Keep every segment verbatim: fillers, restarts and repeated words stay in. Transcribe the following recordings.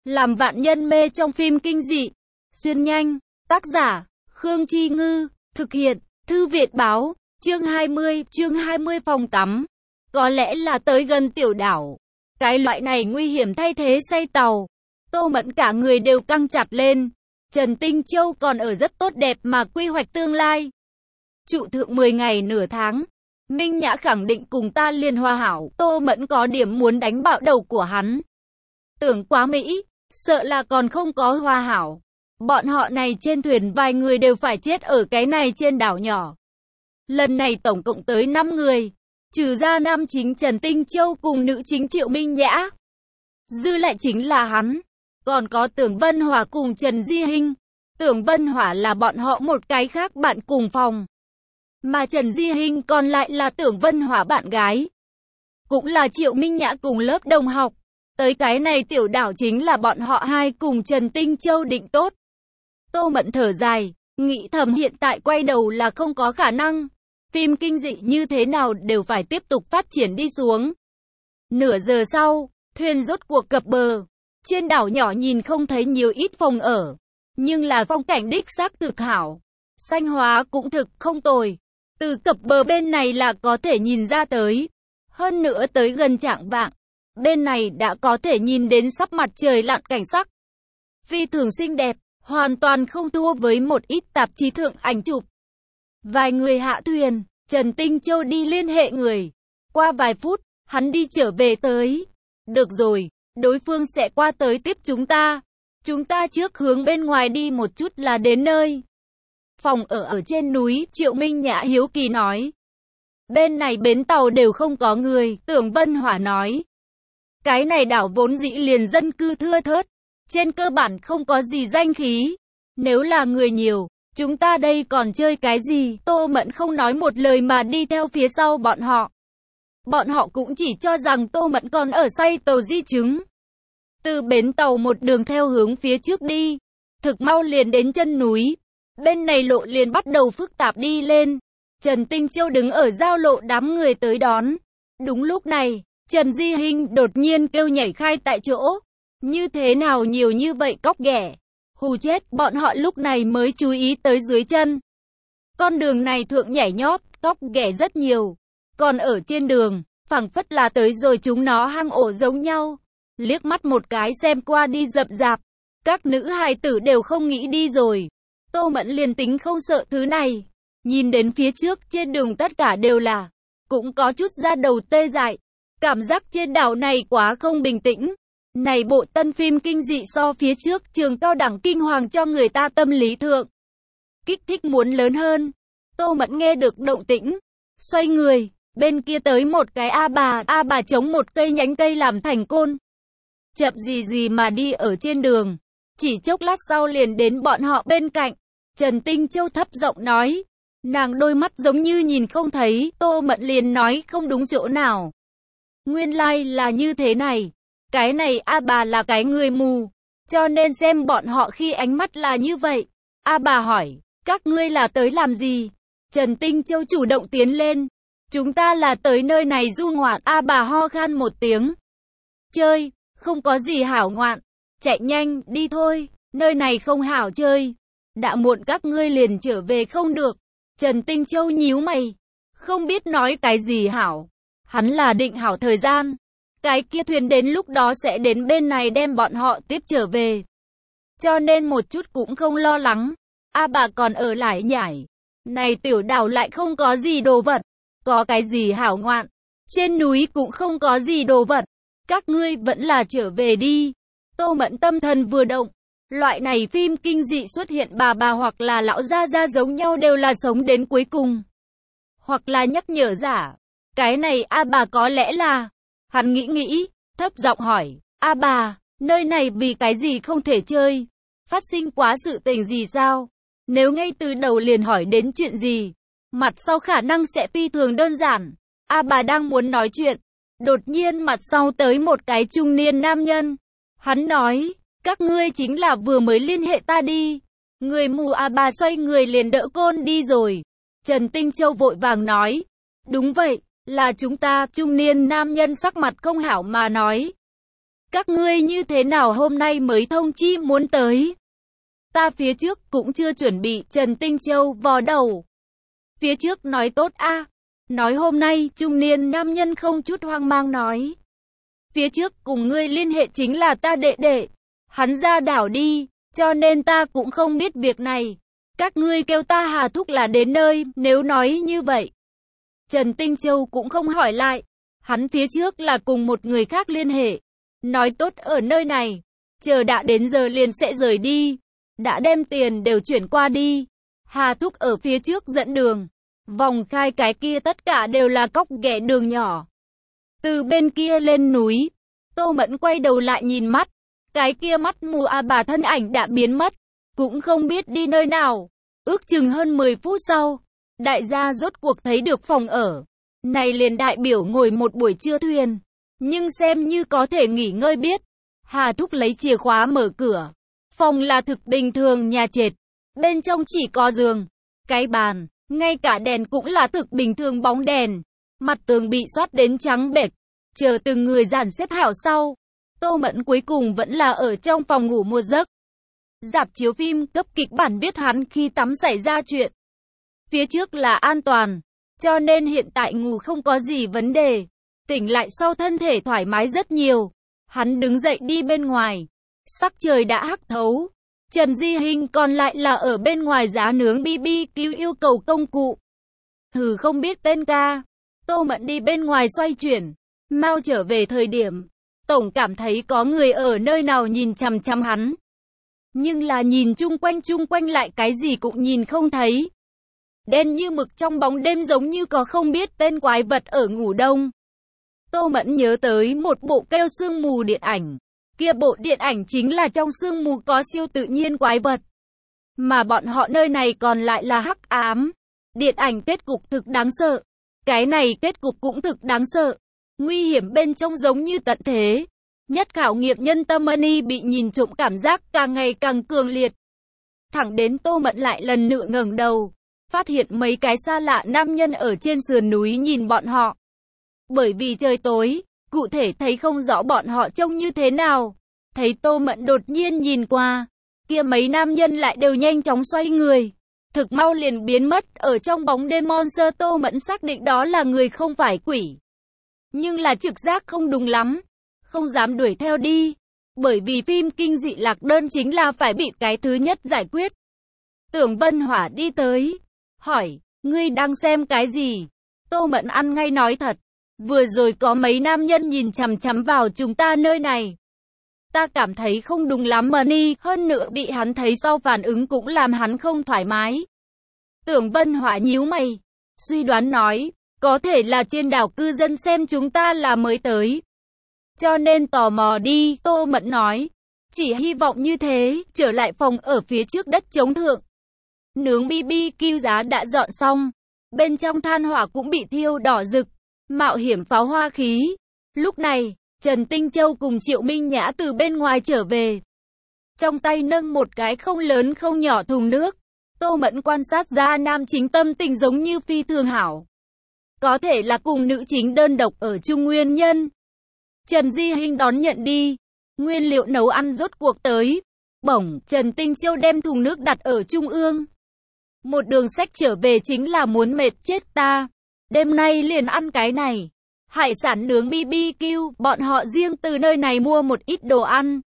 Làm vạn nhân mê trong phim kinh dị. Xuyên nhanh. Tác giả, Khương Chi Ngư. Thực hiện, Thư viện báo. Chương hai mươi, chương hai mươi phòng tắm. Có lẽ là tới gần tiểu đảo. Cái loại này nguy hiểm thay thế say tàu. Tô Mẫn cả người đều căng chặt lên. Trần Tinh Châu còn ở rất tốt đẹp mà quy hoạch tương lai. Trụ thượng mười ngày nửa tháng. Minh Nhã khẳng định cùng ta liền hòa hảo. Tô Mẫn có điểm muốn đánh bạo đầu của hắn. Tưởng quá Mỹ, sợ là còn không có hòa hảo. Bọn họ này trên thuyền vài người đều phải chết ở cái này trên đảo nhỏ. Lần này tổng cộng tới năm người. Trừ ra nam chính Trần Tinh Châu cùng nữ chính Triệu Minh Nhã. Dư lại chính là hắn. Còn có Tưởng Vân Hỏa cùng Trần Di Hinh. Tưởng Vân Hỏa là bọn họ một cái khác bạn cùng phòng. Mà Trần Di Hinh còn lại là Tưởng Vân Hỏa bạn gái. Cũng là Triệu Minh Nhã cùng lớp đồng học. Tới cái này tiểu đảo chính là bọn họ hai cùng Trần Tinh Châu định tốt. Tô Mẫn thở dài, nghĩ thầm hiện tại quay đầu là không có khả năng. Phim kinh dị như thế nào đều phải tiếp tục phát triển đi xuống. Nửa giờ sau, thuyền rốt cuộc cập bờ. Trên đảo nhỏ nhìn không thấy nhiều ít phòng ở. Nhưng là phong cảnh đích xác thực hảo. Xanh hóa cũng thực không tồi. Từ cập bờ bên này là có thể nhìn ra tới. Hơn nữa tới gần chạng vạng. Bên này đã có thể nhìn đến sắp mặt trời lặn cảnh sắc. Phi thường xinh đẹp, hoàn toàn không thua với một ít tạp chí thượng ảnh chụp. Vài người hạ thuyền, Trần Tinh Châu đi liên hệ người. Qua vài phút, hắn đi trở về tới. Được rồi, đối phương sẽ qua tới tiếp chúng ta. Chúng ta trước hướng bên ngoài đi một chút là đến nơi. Phòng ở ở trên núi, Triệu Minh Nhã hiếu kỳ nói. Bên này bến tàu đều không có người, Tưởng Vân Hỏa nói. Cái này đảo vốn dĩ liền dân cư thưa thớt, trên cơ bản không có gì danh khí. Nếu là người nhiều, chúng ta đây còn chơi cái gì? Tô Mẫn không nói một lời mà đi theo phía sau bọn họ. Bọn họ cũng chỉ cho rằng Tô Mẫn còn ở say tàu di chứng. Từ bến tàu một đường theo hướng phía trước đi, thực mau liền đến chân núi. Bên này lộ liền bắt đầu phức tạp đi lên. Trần Tinh Châu đứng ở giao lộ đám người tới đón. Đúng lúc này, Trần Di Hinh đột nhiên kêu nhảy khai tại chỗ. Như thế nào nhiều như vậy cóc ghẻ. Hù chết, bọn họ lúc này mới chú ý tới dưới chân. Con đường này thượng nhảy nhót, cóc ghẻ rất nhiều. Còn ở trên đường, phảng phất là tới rồi chúng nó hang ổ giống nhau. Liếc mắt một cái xem qua đi rậm rạp. Các nữ hài tử đều không nghĩ đi rồi. Tô Mẫn liền tính không sợ thứ này. Nhìn đến phía trước trên đường tất cả đều là. Cũng có chút da đầu tê dại. Cảm giác trên đảo này quá không bình tĩnh. Này bộ tân phim kinh dị so phía trước trường cao đẳng kinh hoàng cho người ta tâm lý thượng. Kích thích muốn lớn hơn. Tô Mẫn nghe được động tĩnh. Xoay người, bên kia tới một cái A bà. A bà chống một cây nhánh cây làm thành côn. Chậm gì gì mà đi ở trên đường. Chỉ chốc lát sau liền đến bọn họ bên cạnh. Trần Tinh Châu thấp giọng nói. Nàng đôi mắt giống như nhìn không thấy. Tô Mẫn liền nói không đúng chỗ nào. Nguyên lai like là như thế này. Cái này A bà là cái người mù. Cho nên xem bọn họ khi ánh mắt là như vậy. A bà hỏi. Các ngươi là tới làm gì? Trần Tinh Châu chủ động tiến lên. Chúng ta là tới nơi này du ngoạn. A bà ho khan một tiếng. Chơi. Không có gì hảo ngoạn. Chạy nhanh, đi thôi. Nơi này không hảo chơi. Đã muộn các ngươi liền trở về không được. Trần Tinh Châu nhíu mày. Không biết nói cái gì hảo. Hắn là định hảo thời gian. Cái kia thuyền đến lúc đó sẽ đến bên này đem bọn họ tiếp trở về. Cho nên một chút cũng không lo lắng. A bà còn ở lại nhảy. Này tiểu đảo lại không có gì đồ vật. Có cái gì hảo ngoạn. Trên núi cũng không có gì đồ vật. Các ngươi vẫn là trở về đi. Tô Mẫn tâm thần vừa động. Loại này phim kinh dị xuất hiện bà bà hoặc là lão gia gia giống nhau đều là sống đến cuối cùng. Hoặc là nhắc nhở giả. Cái này A bà có lẽ là. Hắn nghĩ nghĩ, thấp giọng hỏi. A bà, nơi này vì cái gì không thể chơi? Phát sinh quá sự tình gì sao? Nếu ngay từ đầu liền hỏi đến chuyện gì? Mặt sau khả năng sẽ phi thường đơn giản. A bà đang muốn nói chuyện. Đột nhiên mặt sau tới một cái trung niên nam nhân. Hắn nói, các ngươi chính là vừa mới liên hệ ta đi. Người mù A bà xoay người liền đỡ côn đi rồi. Trần Tinh Châu vội vàng nói, đúng vậy, là chúng ta. Trung niên nam nhân sắc mặt không hảo mà nói. Các ngươi như thế nào hôm nay mới thông chi muốn tới? Ta phía trước cũng chưa chuẩn bị, Trần Tinh Châu vò đầu. Phía trước nói tốt a. Nói hôm nay, trung niên nam nhân không chút hoang mang nói. Phía trước cùng ngươi liên hệ chính là ta đệ đệ. Hắn ra đảo đi, cho nên ta cũng không biết việc này. Các ngươi kêu ta Hà Thúc là đến nơi, nếu nói như vậy. Trần Tinh Châu cũng không hỏi lại. Hắn phía trước là cùng một người khác liên hệ. Nói tốt ở nơi này. Chờ đã đến giờ liền sẽ rời đi. Đã đem tiền đều chuyển qua đi. Hà Thúc ở phía trước dẫn đường. Vòng khai cái kia tất cả đều là cóc ghẻ đường nhỏ. Từ bên kia lên núi. Tô Mẫn quay đầu lại nhìn mắt. Cái kia mắt mù à bà thân ảnh đã biến mất. Cũng không biết đi nơi nào. Ước chừng hơn mười phút sau. Đại gia rốt cuộc thấy được phòng ở. Này liền đại biểu ngồi một buổi trưa thuyền. Nhưng xem như có thể nghỉ ngơi biết. Hà Thúc lấy chìa khóa mở cửa. Phòng là thực bình thường nhà trệt. Bên trong chỉ có giường, cái bàn, ngay cả đèn cũng là thực bình thường bóng đèn. Mặt tường bị xoát đến trắng bệch. Chờ từng người dàn xếp hảo sau. Tô Mẫn cuối cùng vẫn là ở trong phòng ngủ một giấc. Rạp chiếu phim cấp kịch bản viết hắn khi tắm xảy ra chuyện. Phía trước là an toàn. Cho nên hiện tại ngủ không có gì vấn đề. Tỉnh lại sau thân thể thoải mái rất nhiều. Hắn đứng dậy đi bên ngoài. Sắc trời đã hắc thấu. Trần Di Hinh còn lại là ở bên ngoài giá nướng bi bi kiu yêu cầu công cụ. Hừ không biết tên ca. Tô Mẫn đi bên ngoài xoay chuyển. Mau trở về thời điểm. Tổng cảm thấy có người ở nơi nào nhìn chằm chằm hắn. Nhưng là nhìn chung quanh chung quanh lại cái gì cũng nhìn không thấy. Đen như mực trong bóng đêm giống như có không biết tên quái vật ở ngủ đông. Tô Mẫn nhớ tới một bộ kêu sương mù điện ảnh. Kia bộ điện ảnh chính là trong sương mù có siêu tự nhiên quái vật. Mà bọn họ nơi này còn lại là hắc ám. Điện ảnh kết cục thực đáng sợ. Cái này kết cục cũng thực đáng sợ. Nguy hiểm bên trong giống như tận thế. Nhất khảo nghiệm nhân tâm Money bị nhìn trộm cảm giác càng ngày càng cường liệt. Thẳng đến Tô Mẫn lại lần nữa ngẩng đầu. Phát hiện mấy cái xa lạ nam nhân ở trên sườn núi nhìn bọn họ. Bởi vì trời tối, cụ thể thấy không rõ bọn họ trông như thế nào. Thấy Tô Mẫn đột nhiên nhìn qua, kia mấy nam nhân lại đều nhanh chóng xoay người. Thực mau liền biến mất ở trong bóng đêm monster. Tô Mẫn xác định đó là người không phải quỷ. Nhưng là trực giác không đúng lắm, không dám đuổi theo đi. Bởi vì phim kinh dị lạc đơn chính là phải bị cái thứ nhất giải quyết. Tưởng Vân Hỏa đi tới, hỏi, ngươi đang xem cái gì? Tô Mẫn ăn ngay nói thật. Vừa rồi có mấy nam nhân nhìn chằm chằm vào chúng ta nơi này. Ta cảm thấy không đúng lắm Money, hơn nữa bị hắn thấy sau phản ứng cũng làm hắn không thoải mái. Tưởng Vân Hỏa nhíu mày, suy đoán nói, có thể là trên đảo cư dân xem chúng ta là mới tới. Cho nên tò mò đi, Tô Mẫn nói. Chỉ hy vọng như thế, trở lại phòng ở phía trước đất chống thượng. Nướng bi bi kiu giá đã dọn xong. Bên trong than hỏa cũng bị thiêu đỏ rực. Mạo hiểm pháo hoa khí. Lúc này, Trần Tinh Châu cùng Triệu Minh Nhã từ bên ngoài trở về. Trong tay nâng một cái không lớn không nhỏ thùng nước. Tô Mẫn quan sát ra nam chính tâm tình giống như phi thường hảo. Có thể là cùng nữ chính đơn độc ở chung nguyên nhân. Trần Di Hinh đón nhận đi. Nguyên liệu nấu ăn rốt cuộc tới. Bổng, Trần Tinh Châu đem thùng nước đặt ở trung ương. Một đường sách trở về chính là muốn mệt chết ta. Đêm nay liền ăn cái này. Hải sản nướng bi bi kiu, bọn họ riêng từ nơi này mua một ít đồ ăn.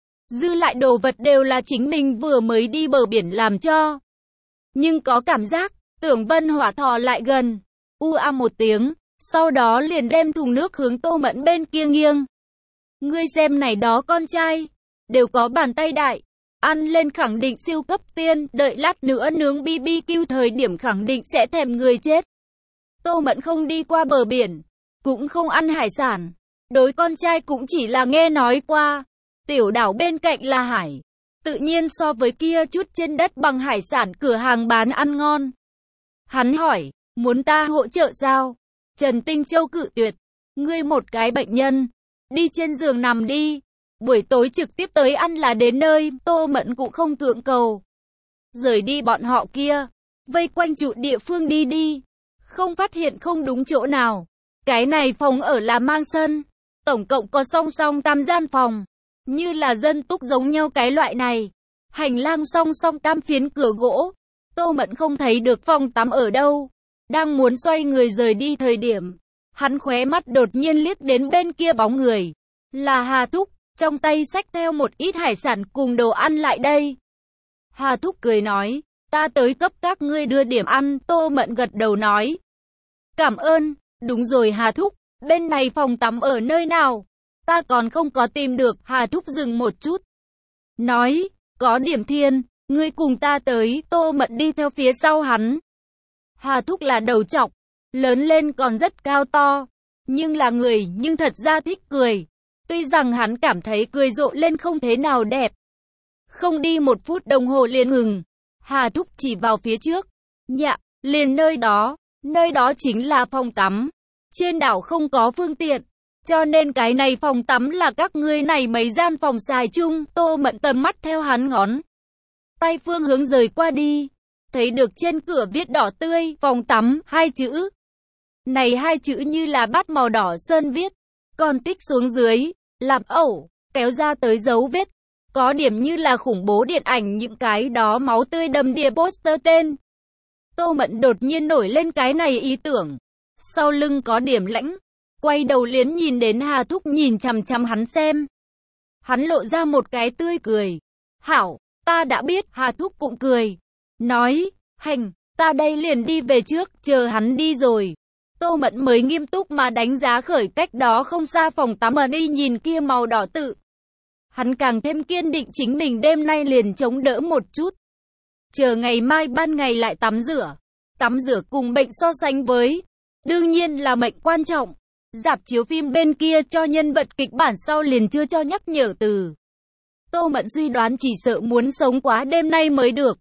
Dư lại đồ vật đều là chính mình vừa mới đi bờ biển làm cho. Nhưng có cảm giác, Tưởng Vân Hỏa thò lại gần. U a một tiếng, sau đó liền đem thùng nước hướng Tô Mẫn bên kia nghiêng. Ngươi xem này đó con trai, đều có bàn tay đại. Ăn lên khẳng định siêu cấp tiên, đợi lát nữa nướng bi bi kiu thời điểm khẳng định sẽ thèm người chết. Tô Mẫn không đi qua bờ biển, cũng không ăn hải sản. Đối con trai cũng chỉ là nghe nói qua. Tiểu đảo bên cạnh là hải. Tự nhiên so với kia chút trên đất bằng hải sản cửa hàng bán ăn ngon. Hắn hỏi, muốn ta hỗ trợ sao? Trần Tinh Châu cự tuyệt. Ngươi một cái bệnh nhân, đi trên giường nằm đi. Buổi tối trực tiếp tới ăn là đến nơi. Tô Mẫn cũng không cưỡng cầu. Rời đi bọn họ kia, vây quanh trụ địa phương đi đi. Không phát hiện không đúng chỗ nào. Cái này phòng ở là mang sân. Tổng cộng có song song tam gian phòng, như là dân túc giống nhau cái loại này. Hành lang song song tam phiến cửa gỗ. Tô Mẫn không thấy được phòng tắm ở đâu. Đang muốn xoay người rời đi thời điểm, hắn khóe mắt đột nhiên liếc đến bên kia bóng người. Là Hà Thúc, trong tay xách theo một ít hải sản cùng đồ ăn lại đây. Hà Thúc cười nói, ta tới cấp các ngươi đưa điểm ăn. Tô Mẫn gật đầu nói, cảm ơn. Đúng rồi Hà Thúc, bên này phòng tắm ở nơi nào? Ta còn không có tìm được. Hà Thúc dừng một chút, nói, có Điểm Thiên, ngươi cùng ta tới. Tô Mẫn đi theo phía sau hắn. Hà Thúc là đầu trọc, lớn lên còn rất cao to, nhưng là người nhưng thật ra thích cười. Tuy rằng hắn cảm thấy cười rộ lên không thế nào đẹp. Không đi một phút đồng hồ liền ngừng. Hà Thúc chỉ vào phía trước. Dạ, liền nơi đó. Nơi đó chính là phòng tắm. Trên đảo không có phương tiện, cho nên cái này phòng tắm là các ngươi này mấy gian phòng xài chung. Tô Mẫn tầm mắt theo hắn ngón tay phương hướng rời qua đi, thấy được trên cửa viết đỏ tươi, phòng tắm, hai chữ. Này hai chữ như là bát màu đỏ sơn viết, còn tích xuống dưới, làm ẩu, kéo ra tới dấu vết. Có điểm như là khủng bố điện ảnh những cái đó máu tươi đầm đìa poster tên. Tô Mẫn đột nhiên nổi lên cái này ý tưởng. Sau lưng có điểm lãnh, quay đầu liếc nhìn đến Hà Thúc nhìn chằm chằm hắn xem. Hắn lộ ra một cái tươi cười. Hảo, ta đã biết. Hà Thúc cũng cười, nói, hành, ta đây liền đi về trước. Chờ hắn đi rồi, Tô Mẫn mới nghiêm túc mà đánh giá khởi cách đó không xa phòng tắm mà đi nhìn kia màu đỏ tự. Hắn càng thêm kiên định chính mình đêm nay liền chống đỡ một chút. Chờ ngày mai ban ngày lại tắm rửa. Tắm rửa cùng bệnh so sánh với, đương nhiên là mệnh quan trọng. Rạp chiếu phim bên kia cho nhân vật kịch bản sau liền chưa cho nhắc nhở từ. Tô Mẫn suy đoán chỉ sợ muốn sống quá đêm nay mới được.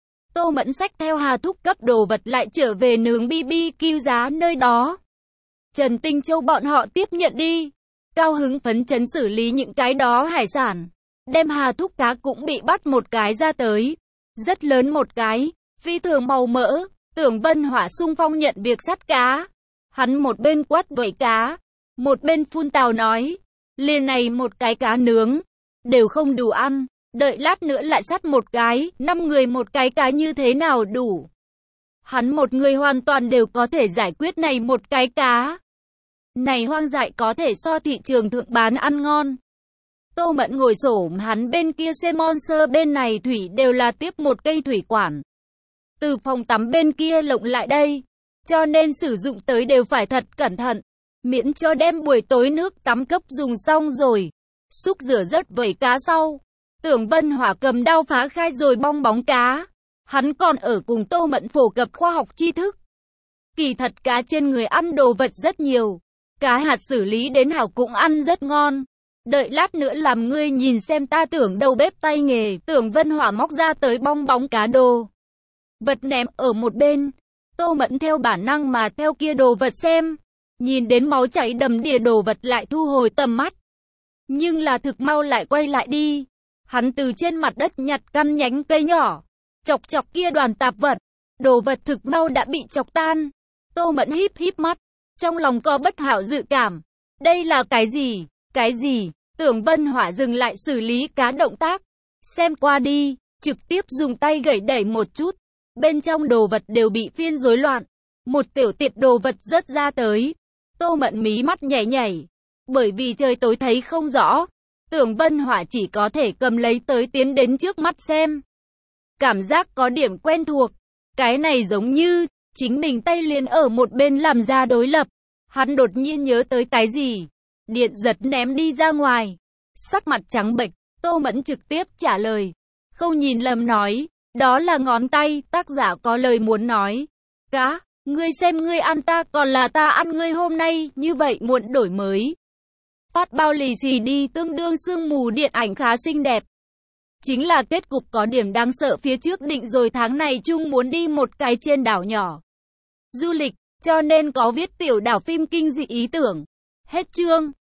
Tô Mẫn xách theo Hà Thúc cấp đồ vật lại trở về nướng bi bi kiu giá nơi đó. Trần Tinh Châu bọn họ tiếp nhận đi. Cao hứng phấn chấn xử lý những cái đó hải sản. Đem Hà Thúc cá cũng bị bắt một cái ra tới. Rất lớn một cái, phi thường màu mỡ. Tưởng Vân Hỏa xung phong nhận việc sắt cá. Hắn một bên quát vẩy cá, một bên phun tào nói, liền này một cái cá nướng, đều không đủ ăn, đợi lát nữa lại sắt một cái, năm người một cái cá như thế nào đủ. Hắn một người hoàn toàn đều có thể giải quyết này một cái cá. Này hoang dại có thể so thị trường thượng bán ăn ngon. Tô Mẫn ngồi xổm hắn bên kia xe Monster bên này thủy đều là tiếp một cây thủy quản. Từ phòng tắm bên kia lộng lại đây, cho nên sử dụng tới đều phải thật cẩn thận, miễn cho đem buổi tối nước tắm cấp dùng xong rồi, xúc rửa rất vẩy cá sau. Tưởng Vân Hỏa cầm đao phá khai rồi bong bóng cá. Hắn còn ở cùng Tô Mẫn phổ cập khoa học tri thức. Kỳ thật cá trên người ăn đồ vật rất nhiều, cá hạt xử lý đến hảo cũng ăn rất ngon. Đợi lát nữa làm ngươi nhìn xem ta tưởng đầu bếp tay nghề. Tưởng Vân Hỏa móc ra tới bong bóng cá đồ vật ném ở một bên. Tô Mẫn theo bản năng mà theo kia đồ vật xem, nhìn đến máu chảy đầm đìa đồ vật lại thu hồi tầm mắt. Nhưng là thực mau lại quay lại đi. Hắn từ trên mặt đất nhặt căn nhánh cây nhỏ, chọc chọc kia đoàn tạp vật. Đồ vật thực mau đã bị chọc tan. Tô Mẫn híp híp mắt, trong lòng có bất hảo dự cảm. Đây là cái gì? Cái gì? Tưởng Vân Hỏa dừng lại xử lý cá động tác, xem qua đi, trực tiếp dùng tay gẩy đẩy một chút. Bên trong đồ vật đều bị phiên rối loạn. Một tiểu tiệp đồ vật rớt ra tới. Tô Mẫn mí mắt nhảy nhảy. Bởi vì trời tối thấy không rõ, Tưởng Vân Hỏa chỉ có thể cầm lấy tới tiến đến trước mắt xem. Cảm giác có điểm quen thuộc. Cái này giống như chính mình tay liền ở một bên làm ra đối lập. Hắn đột nhiên nhớ tới cái gì, điện giật ném đi ra ngoài. Sắc mặt trắng bệch, Tô Mẫn trực tiếp trả lời. Không nhìn lầm nói, đó là ngón tay. Tác giả có lời muốn nói. Cá, ngươi xem ngươi ăn ta còn là ta ăn ngươi hôm nay, như vậy muộn đổi mới. Phát bao lì xì đi tương đương sương mù điện ảnh khá xinh đẹp. Chính là kết cục có điểm đáng sợ phía trước định rồi tháng này chung muốn đi một cái trên đảo nhỏ. Du lịch, cho nên có viết tiểu đảo phim kinh dị ý tưởng. Hết chương.